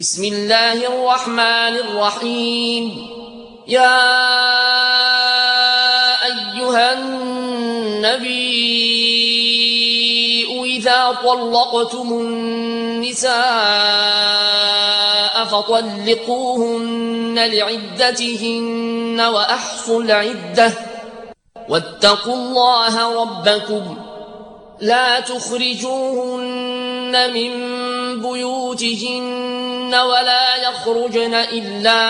بسم الله الرحمن الرحيم. يا أيها النبي إذا طلقتم النساء فطلقوهن لعدتهن وأحصوا العدة واتقوا الله ربكم لا تخرجوهن من بيوتهن ولا يخرجن إلا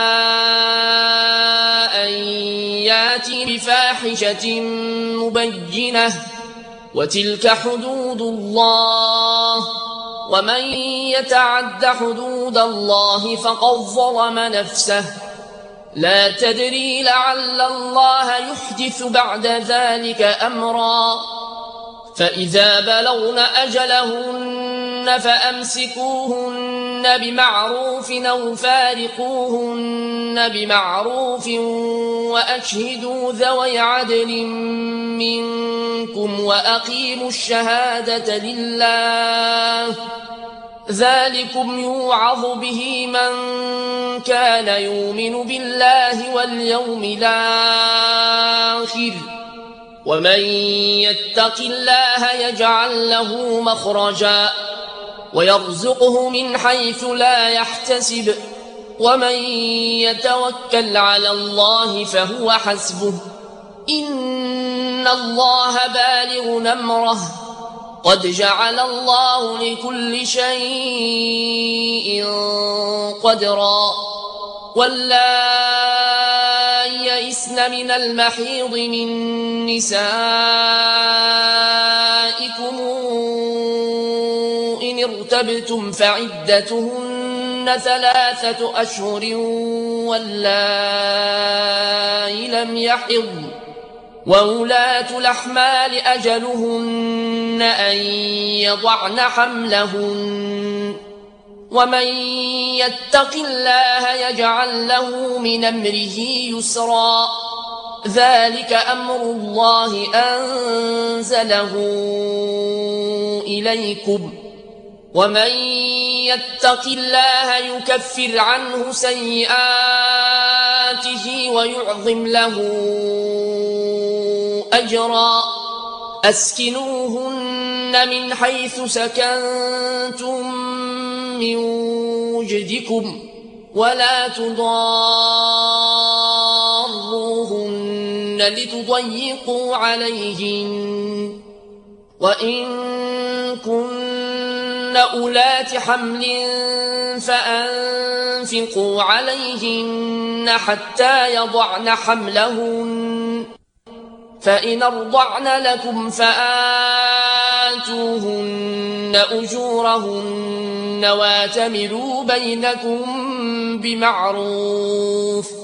أن ياتي بفاحشة مبينة وتلك حدود الله ومن يتعد حدود الله فقد ظلم نفسه لا تدري لعل الله يحدث بعد ذلك أمرا. فإذا بلغن أجلهن فأمسكوهن بمعروف أو فارقوهن بمعروف وأشهدوا ذوي عدل منكم وأقيموا الشهادة لله ذلكم يوعظ به من كان يؤمن بالله واليوم الآخر ومن يتق الله يجعل له مخرجا ويرزقه من حيث لا يحتسب ومن يتوكل على الله فهو حسبه إن الله بالغ أمره قد جعل الله لكل شيء قدرا. واللائي يئسن من المحيض من نسائكم إن ارتبتم فعدتهن 3 أشهر واللائي لم يحضن وأولاة الأحمال أجلهن أن يضعن حملهن ومن يتق الله يجعل له من أمره يسرا ذلك أمر الله أنزله إليكم ومن يتق الله يكفر عنه سيئاته ويعظم له أجرا. أسكنوهن من حيث سكنتم من وجدكم ولا تضاروهن لتضيقوا عليهن وإن كن أولات حمل فأنفقوا عليهن حتى يضعن حملهن فإن أرضعن لكم فآتوهن أجورهن واتمروا بينكم بمعروف